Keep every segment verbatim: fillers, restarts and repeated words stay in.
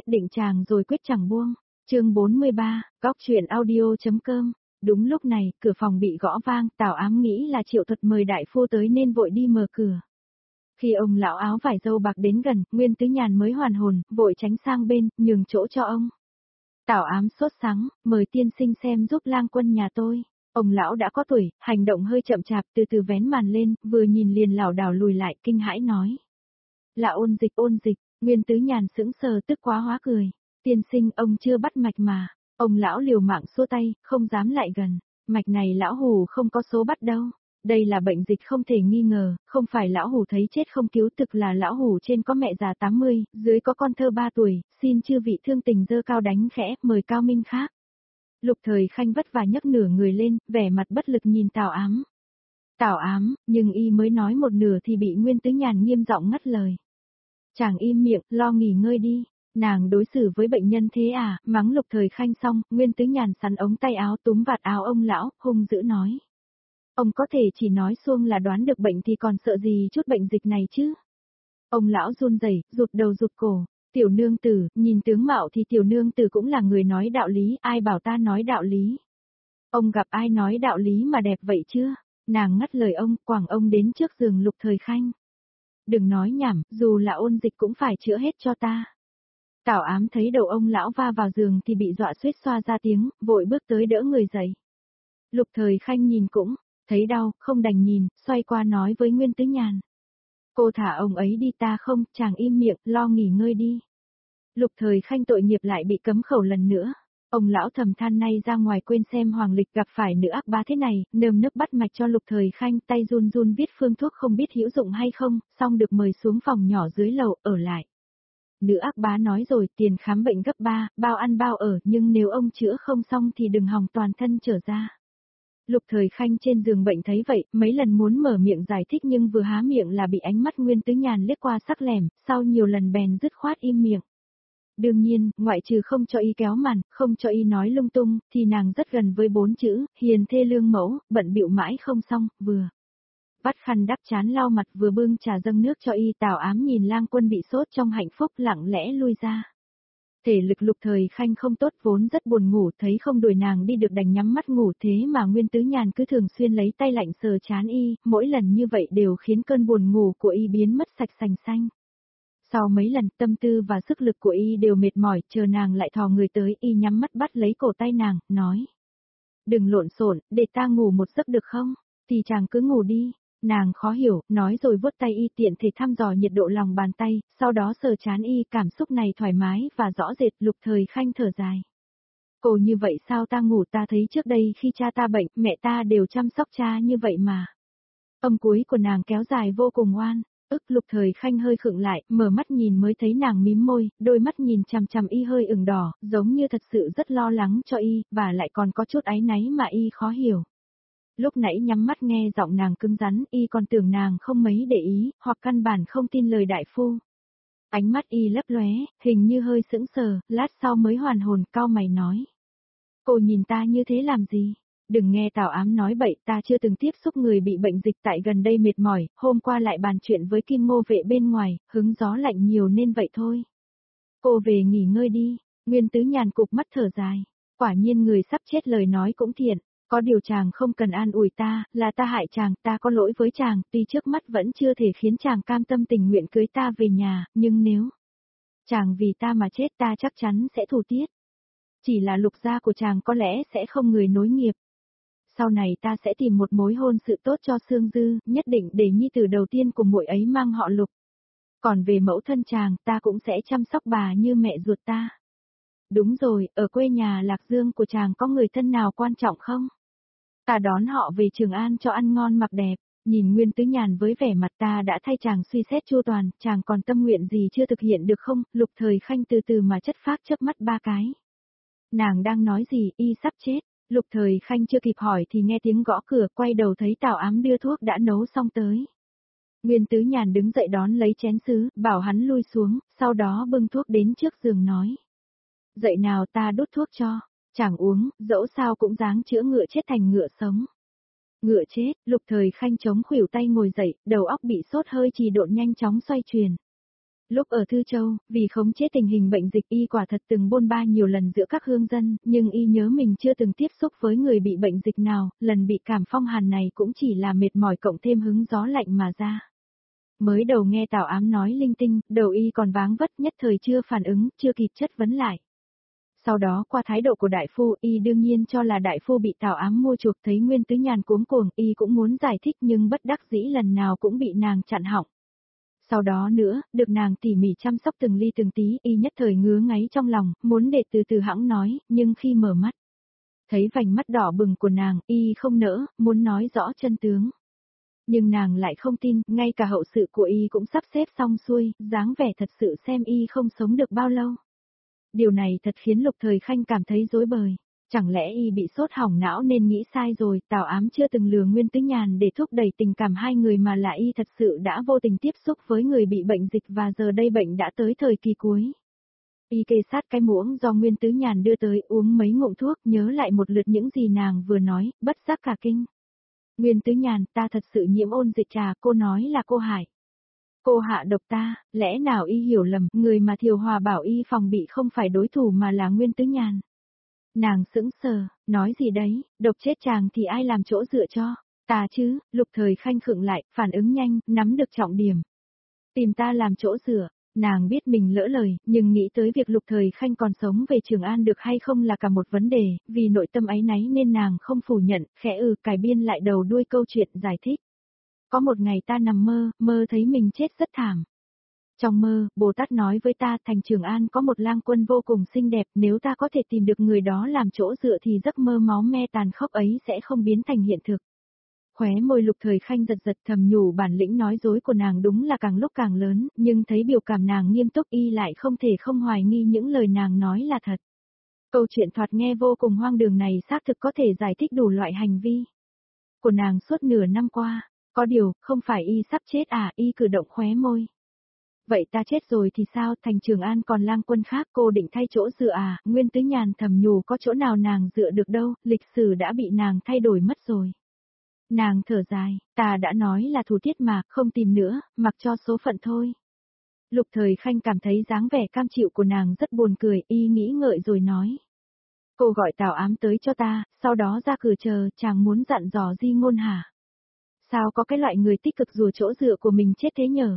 định chàng rồi quyết chẳng buông. Chương bốn mươi ba, Góc truyện audio.com. Đúng lúc này, cửa phòng bị gõ vang, Tào Ám nghĩ là Triệu Thuật mời đại phu tới nên vội đi mở cửa. Khi ông lão áo vải dâu bạc đến gần, Nguyên Tứ Nhàn mới hoàn hồn, vội tránh sang bên, nhường chỗ cho ông. Tào Ám sốt sắng, mời tiên sinh xem giúp lang quân nhà tôi. Ông lão đã có tuổi, hành động hơi chậm chạp, từ từ vén màn lên, vừa nhìn liền lảo đảo lùi lại, kinh hãi nói. Là ôn dịch ôn dịch, Nguyên Tứ Nhàn sững sờ tức quá hóa cười. Tiên sinh ông chưa bắt mạch mà. Ông lão liều mạng xua tay, không dám lại gần. Mạch này lão hù không có số bắt đâu. Đây là bệnh dịch không thể nghi ngờ, không phải lão hù thấy chết không cứu, thực là lão hù trên có mẹ già tám mươi, dưới có con thơ ba tuổi, xin chư vị thương tình dơ cao đánh khẽ, mời cao minh khác. Lục Thời Khanh vất vả nhấc nửa người lên, vẻ mặt bất lực nhìn Tào Ám. Tào Ám, nhưng y mới nói một nửa thì bị Nguyên Tứ Nhàn nghiêm giọng ngắt lời. Chàng im miệng, lo nghỉ ngơi đi. Nàng đối xử với bệnh nhân thế à, mắng Lục Thời Khanh xong, Nguyên Tứ Nhàn sắn ống tay áo túm vạt áo ông lão, hung dữ nói. Ông có thể chỉ nói xuông là đoán được bệnh thì còn sợ gì chút bệnh dịch này chứ. Ông lão run rẩy, rụt đầu rụt cổ. Tiểu nương tử, nhìn tướng mạo thì tiểu nương tử cũng là người nói đạo lý, ai bảo ta nói đạo lý. Ông gặp ai nói đạo lý mà đẹp vậy chưa? Nàng ngắt lời ông, quẳng ông đến trước giường Lục Thời Khanh. Đừng nói nhảm, dù là ôn dịch cũng phải chữa hết cho ta. Tào Ám thấy đầu ông lão va vào giường thì bị dọa suýt xoa ra tiếng, vội bước tới đỡ người dậy. Lục Thời Khanh nhìn cũng, thấy đau, không đành nhìn, xoay qua nói với Nguyên Tứ Nhàn. Cô thả ông ấy đi ta không, chàng im miệng, lo nghỉ ngơi đi. Lục Thời Khanh tội nghiệp lại bị cấm khẩu lần nữa. Ông lão thầm than nay ra ngoài quên xem Hoàng Lịch gặp phải nữ ác bá thế này, nơm nớp bắt mạch cho Lục Thời Khanh, tay run run viết phương thuốc không biết hữu dụng hay không, xong được mời xuống phòng nhỏ dưới lầu, ở lại. Nữ ác bá nói rồi, tiền khám bệnh gấp ba, bao ăn bao ở, nhưng nếu ông chữa không xong thì đừng hòng toàn thân trở ra. Lục Thời Khanh trên giường bệnh thấy vậy, mấy lần muốn mở miệng giải thích nhưng vừa há miệng là bị ánh mắt Nguyên Tứ Nhàn liếc qua sắc lẻm, sau nhiều lần bèn dứt khoát im miệng. Đương nhiên, ngoại trừ không cho y kéo màn, không cho y nói lung tung, thì nàng rất gần với bốn chữ, hiền thê lương mẫu, bận bịu mãi không xong, vừa vắt khăn đắp chán lau mặt vừa bưng trà dâng nước cho y. Tào Ám nhìn lang quân bị sốt trong hạnh phúc lặng lẽ lui ra. Thể lực Lục Thời Khanh không tốt vốn rất buồn ngủ, thấy không đuổi nàng đi được đành nhắm mắt ngủ, thế mà Nguyên Tứ Nhàn cứ thường xuyên lấy tay lạnh sờ chán y, mỗi lần như vậy đều khiến cơn buồn ngủ của y biến mất sạch sành xanh. Sau mấy lần tâm tư và sức lực của y đều mệt mỏi, chờ nàng lại thò người tới, y nhắm mắt bắt lấy cổ tay nàng, nói. Đừng lộn xộn, để ta ngủ một giấc được không? Thì chàng cứ ngủ đi. Nàng khó hiểu, nói rồi vuốt tay y tiện thể thăm dò nhiệt độ lòng bàn tay, sau đó sờ chán y, cảm xúc này thoải mái và rõ rệt. Lục Thời Khanh thở dài. Cô như vậy sao ta ngủ, ta thấy trước đây khi cha ta bệnh, mẹ ta đều chăm sóc cha như vậy mà. Âm cuối của nàng kéo dài vô cùng oan. Ức Lục Thời Khanh hơi khựng lại, mở mắt nhìn mới thấy nàng mím môi, đôi mắt nhìn chằm chằm y hơi ửng đỏ, giống như thật sự rất lo lắng cho y, và lại còn có chút áy náy mà y khó hiểu. Lúc nãy nhắm mắt nghe giọng nàng cứng rắn, y còn tưởng nàng không mấy để ý, hoặc căn bản không tin lời đại phu. Ánh mắt y lấp lóe, hình như hơi sững sờ, lát sau mới hoàn hồn, cau mày nói. Cô nhìn ta như thế làm gì? Đừng nghe Tào Ám nói bậy, ta chưa từng tiếp xúc người bị bệnh dịch, tại gần đây mệt mỏi, hôm qua lại bàn chuyện với Kim Ngô vệ bên ngoài, hứng gió lạnh nhiều nên vậy thôi. Cô về nghỉ ngơi đi. Nguyên Tứ Nhàn cục mắt thở dài. Quả nhiên người sắp chết lời nói cũng thiện. Có điều chàng không cần an ủi ta, là ta hại chàng, ta có lỗi với chàng, tuy trước mắt vẫn chưa thể khiến chàng cam tâm tình nguyện cưới ta về nhà, nhưng nếu chàng vì ta mà chết ta chắc chắn sẽ thù tiết. Chỉ là Lục gia của chàng có lẽ sẽ không người nối nghiệp. Sau này ta sẽ tìm một mối hôn sự tốt cho Sương Dư, nhất định để nhi tử đầu tiên của muội ấy mang họ Lục. Còn về mẫu thân chàng, ta cũng sẽ chăm sóc bà như mẹ ruột ta. Đúng rồi, ở quê nhà Lạc Dương của chàng có người thân nào quan trọng không? Ta đón họ về Trường An cho ăn ngon mặc đẹp. Nhìn Nguyên Tứ Nhàn với vẻ mặt ta đã thay chàng suy xét chu toàn, chàng còn tâm nguyện gì chưa thực hiện được không? Lục Thời Khanh từ từ mà chất phác chớp mắt ba cái. Nàng đang nói gì, y sắp chết. Lục Thời Khanh chưa kịp hỏi thì nghe tiếng gõ cửa, quay đầu thấy Tào Ám đưa thuốc đã nấu xong tới. Nguyên Tứ Nhàn đứng dậy đón lấy chén sứ, bảo hắn lui xuống, sau đó bưng thuốc đến trước giường nói. Dậy nào ta đút thuốc cho, chàng uống, dẫu sao cũng dáng chữa ngựa chết thành ngựa sống. Ngựa chết, Lục Thời Khanh chống khuỷu tay ngồi dậy, đầu óc bị sốt hơi trì độn nhanh chóng xoay chuyển. Lúc ở Thư Châu, vì khống chế tình hình bệnh dịch y quả thật từng bôn ba nhiều lần giữa các hương dân, nhưng y nhớ mình chưa từng tiếp xúc với người bị bệnh dịch nào, lần bị cảm phong hàn này cũng chỉ là mệt mỏi cộng thêm hứng gió lạnh mà ra. Mới đầu nghe Tào Ám nói linh tinh, đầu y còn váng vất nhất thời chưa phản ứng, chưa kịp chất vấn lại. Sau đó qua thái độ của đại phu, y đương nhiên cho là đại phu bị Tào Ám mua chuộc, thấy Nguyên Tứ Nhàn cuống cuồng, y cũng muốn giải thích nhưng bất đắc dĩ lần nào cũng bị nàng chặn họng. Sau đó nữa, được nàng tỉ mỉ chăm sóc từng ly từng tí, y nhất thời ngứa ngáy trong lòng, muốn để từ từ hãng nói, nhưng khi mở mắt, thấy vành mắt đỏ bừng của nàng, y không nỡ, muốn nói rõ chân tướng. Nhưng nàng lại không tin, ngay cả hậu sự của y cũng sắp xếp xong xuôi, dáng vẻ thật sự xem y không sống được bao lâu. Điều này thật khiến Lục Thời Khanh cảm thấy rối bời. Chẳng lẽ y bị sốt hỏng não nên nghĩ sai rồi, Tào Ám chưa từng lừa Nguyên Tứ Nhàn để thúc đẩy tình cảm hai người mà là y thật sự đã vô tình tiếp xúc với người bị bệnh dịch và giờ đây bệnh đã tới thời kỳ cuối. Y kê sát cái muỗng do Nguyên Tứ Nhàn đưa tới uống mấy ngụm thuốc, nhớ lại một lượt những gì nàng vừa nói, bất giác cả kinh. Nguyên Tứ Nhàn, ta thật sự nhiễm ôn dịch trà, cô nói là cô hại. Cô hạ độc ta, lẽ nào y hiểu lầm, người mà Thiều Hòa bảo y phòng bị không phải đối thủ mà là Nguyên Tứ Nhàn. Nàng sững sờ, nói gì đấy, độc chết chàng thì ai làm chỗ dựa cho, ta chứ, Lục Thời Khanh khựng lại, phản ứng nhanh, nắm được trọng điểm. Tìm ta làm chỗ dựa, nàng biết mình lỡ lời, nhưng nghĩ tới việc Lục Thời Khanh còn sống về Trường An được hay không là cả một vấn đề, vì nội tâm áy náy nên nàng không phủ nhận, khẽ ừ cải biên lại đầu đuôi câu chuyện giải thích. Có một ngày ta nằm mơ, mơ thấy mình chết rất thảm. Trong mơ, Bồ Tát nói với ta thành Trường An có một lang quân vô cùng xinh đẹp, nếu ta có thể tìm được người đó làm chỗ dựa thì giấc mơ máu me tàn khốc ấy sẽ không biến thành hiện thực. Khóe môi Lục Thời Khanh giật giật thầm nhủ bản lĩnh nói dối của nàng đúng là càng lúc càng lớn, nhưng thấy biểu cảm nàng nghiêm túc y lại không thể không hoài nghi những lời nàng nói là thật. Câu chuyện thoạt nghe vô cùng hoang đường này xác thực có thể giải thích đủ loại hành vi của nàng suốt nửa năm qua, có điều, không phải y sắp chết à, y cử động khóe môi. Vậy ta chết rồi thì sao, thành Trường An còn lang quân khác cô định thay chỗ dựa à, Nguyên Tứ Nhàn thầm nhủ có chỗ nào nàng dựa được đâu, lịch sử đã bị nàng thay đổi mất rồi. Nàng thở dài, ta đã nói là thủ tiết mà, không tìm nữa, mặc cho số phận thôi. Lục Thời Khanh cảm thấy dáng vẻ cam chịu của nàng rất buồn cười, y nghĩ ngợi rồi nói. Cô gọi Tào Ám tới cho ta, sau đó ra cửa chờ, chàng muốn dặn dò Di Ngôn hả? Sao có cái loại người tích cực rùa chỗ dựa của mình chết thế nhở?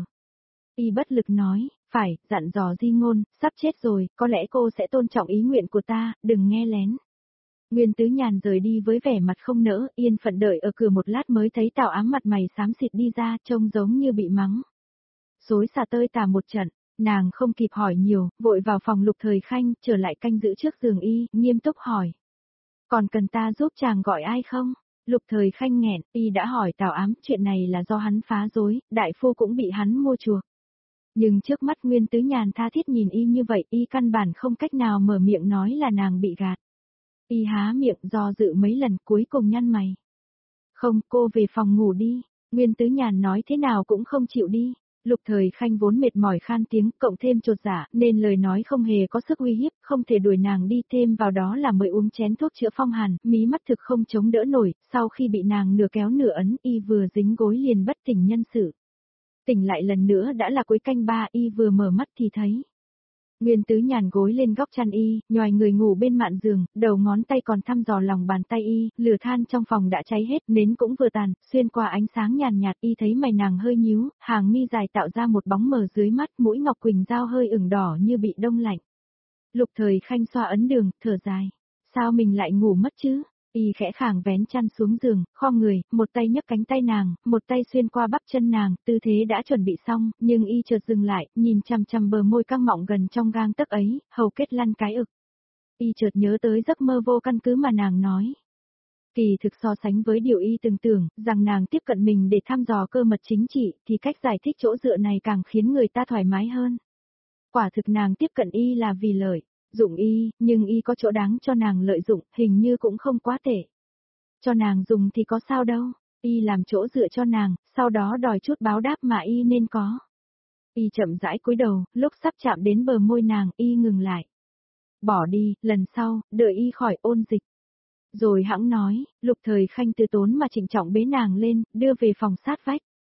Y bất lực nói, phải, dặn dò Di Ngôn, sắp chết rồi, có lẽ cô sẽ tôn trọng ý nguyện của ta, đừng nghe lén. Nguyên Tứ Nhàn rời đi với vẻ mặt không nỡ, yên phận đợi ở cửa một lát mới thấy Tào Ám mặt mày xám xịt đi ra, trông giống như bị mắng. Xối xả tơi tả một trận, nàng không kịp hỏi nhiều, vội vào phòng Lục Thời Khanh, trở lại canh giữ trước giường y, nghiêm túc hỏi. Còn cần ta giúp chàng gọi ai không? Lục Thời Khanh nghẹn, y đã hỏi Tào Ám, chuyện này là do hắn phá rối, đại phu cũng bị hắn mua chuộc. Nhưng trước mắt Nguyên Tứ Nhàn tha thiết nhìn y như vậy, y căn bản không cách nào mở miệng nói là nàng bị gạt. Y há miệng do dự mấy lần cuối cùng nhăn mày. Không, cô về phòng ngủ đi, Nguyên Tứ Nhàn nói thế nào cũng không chịu đi. Lục Thời Khanh vốn mệt mỏi khan tiếng, cộng thêm chột dạ, nên lời nói không hề có sức uy hiếp, không thể đuổi nàng đi, thêm vào đó là mới uống chén thuốc chữa phong hàn, mí mắt thực không chống đỡ nổi, sau khi bị nàng nửa kéo nửa ấn, y vừa dính gối liền bất tỉnh nhân sự. Tỉnh lại lần nữa đã là cuối canh ba, y vừa mở mắt thì thấy. Nguyên Tứ Nhàn gối lên góc chăn y, nhoài người ngủ bên mạn giường, đầu ngón tay còn thăm dò lòng bàn tay y, lửa than trong phòng đã cháy hết, nến cũng vừa tàn, xuyên qua ánh sáng nhàn nhạt y thấy mày nàng hơi nhíu, hàng mi dài tạo ra một bóng mờ dưới mắt, mũi ngọc quỳnh dao hơi ửng đỏ như bị đông lạnh. Lục Thời Khanh xoa ấn đường, thở dài. Sao mình lại ngủ mất chứ? Y khẽ khàng vén chăn xuống giường, khom người, một tay nhấc cánh tay nàng, một tay xuyên qua bắp chân nàng, tư thế đã chuẩn bị xong, nhưng y chợt dừng lại, nhìn chằm chằm bờ môi căng mọng gần trong gang tấc ấy, hầu kết lăn cái ực. Y chợt nhớ tới giấc mơ vô căn cứ mà nàng nói. Kỳ thực so sánh với điều y từng tưởng, rằng nàng tiếp cận mình để thăm dò cơ mật chính trị, thì cách giải thích chỗ dựa này càng khiến người ta thoải mái hơn. Quả thực nàng tiếp cận y là vì lợi. Dụng y, nhưng y có chỗ đáng cho nàng lợi dụng, hình như cũng không quá tệ. Cho nàng dùng thì có sao đâu, y làm chỗ dựa cho nàng, sau đó đòi chút báo đáp mà y nên có. Y chậm rãi cúi đầu, lúc sắp chạm đến bờ môi nàng, y ngừng lại. Bỏ đi, lần sau, đợi y khỏi ôn dịch. Rồi hãng nói, Lục Thời Khanh từ tốn mà trịnh trọng bế nàng lên, đưa về phòng sát vách.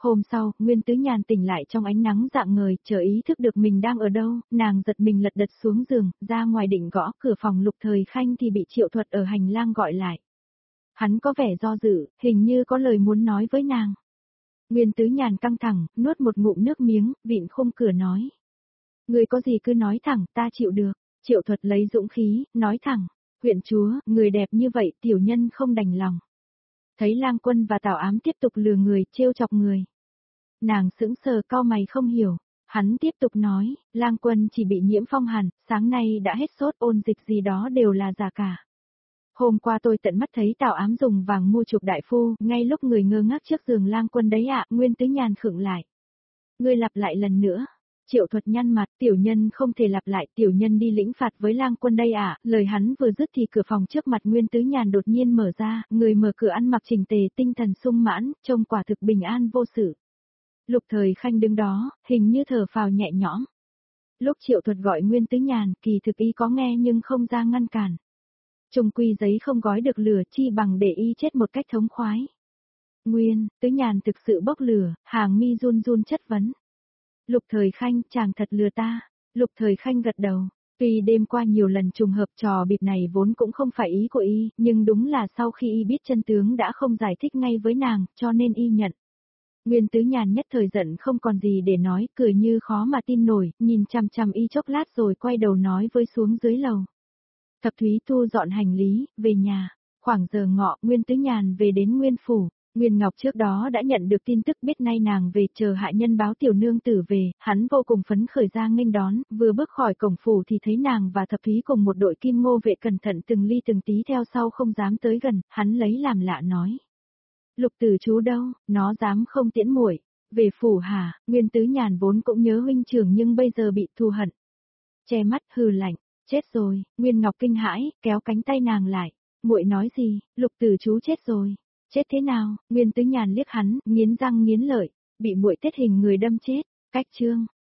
Hôm sau, Nguyên Tứ Nhàn tỉnh lại trong ánh nắng rạng ngời, chợt ý thức được mình đang ở đâu, nàng giật mình lật đật xuống giường, ra ngoài định gõ cửa phòng Lục Thời Khanh thì bị Triệu Thuật ở hành lang gọi lại. Hắn có vẻ do dự, hình như có lời muốn nói với nàng. Nguyên Tứ Nhàn căng thẳng, nuốt một ngụm nước miếng, vịn khung cửa nói. Người có gì cứ nói thẳng, ta chịu được. Triệu Thuật lấy dũng khí, nói thẳng. Huyện chúa, người đẹp như vậy, tiểu nhân không đành lòng. Thấy Lang Quân và Tào Ám tiếp tục lừa người, trêu chọc người. Nàng sững sờ cau mày không hiểu. Hắn tiếp tục nói, Lang Quân chỉ bị nhiễm phong hàn, sáng nay đã hết sốt, ôn dịch gì đó đều là giả cả. Hôm qua tôi tận mắt thấy Tào Ám dùng vàng mua chuộc đại phu, ngay lúc người ngơ ngác trước giường Lang Quân đấy ạ. Nguyên Tứ Nhàn khựng lại. Ngươi lặp lại lần nữa. Triệu Thuật nhăn mặt, tiểu nhân không thể lặp lại, tiểu nhân đi lĩnh phạt với Lang Quân đây ạ. Lời hắn vừa dứt thì cửa phòng trước mặt Nguyên Tứ Nhàn đột nhiên mở ra, người mở cửa ăn mặc chỉnh tề, tinh thần sung mãn, trông quả thực bình an vô sự. Lục Thời Khanh đứng đó, hình như thở phào nhẹ nhõm. Lúc Triệu Thuật gọi Nguyên Tứ Nhàn, kỳ thực y có nghe nhưng không ra ngăn cản. Trung quy giấy không gói được lửa, chi bằng để y chết một cách thống khoái. Nguyên, Tứ Nhàn thực sự bốc lửa, hàng mi run run chất vấn. Lục Thời Khanh, chàng thật lừa ta. Lục Thời Khanh gật đầu. Tuy đêm qua nhiều lần trùng hợp trò bịp này vốn cũng không phải ý của y, nhưng đúng là sau khi y biết chân tướng đã không giải thích ngay với nàng, cho nên y nhận. Nguyên Tứ Nhàn nhất thời giận không còn gì để nói, cười như khó mà tin nổi, nhìn chằm chằm y chốc lát rồi quay đầu nói với xuống dưới lầu. Thập Thúy thu dọn hành lý, về nhà. Khoảng giờ ngọ, Nguyên Tứ Nhàn về đến Nguyên Phủ. Nguyên Ngọc trước đó đã nhận được tin tức biết nay nàng về, chờ hạ nhân báo tiểu nương tử về, hắn vô cùng phấn khởi ra nghênh đón, vừa bước khỏi cổng phủ thì thấy nàng và Thập Thúy cùng một đội kim ngô vệ cẩn thận từng ly từng tí theo sau không dám tới gần, hắn lấy làm lạ nói. Lục tử chú đâu, nó dám không tiễn muội về phủ hả? Nguyên Tứ Nhàn vốn cũng nhớ huynh trưởng nhưng bây giờ bị thù hận. Che mắt hừ lạnh, chết rồi. Nguyên Ngọc kinh hãi, kéo cánh tay nàng lại. Muội nói gì? Lục tử chú chết rồi. Chết thế nào? Nguyên Tứ Nhàn liếc hắn, nghiến răng nghiến lợi, bị muội tiết hình người đâm chết. Cách chương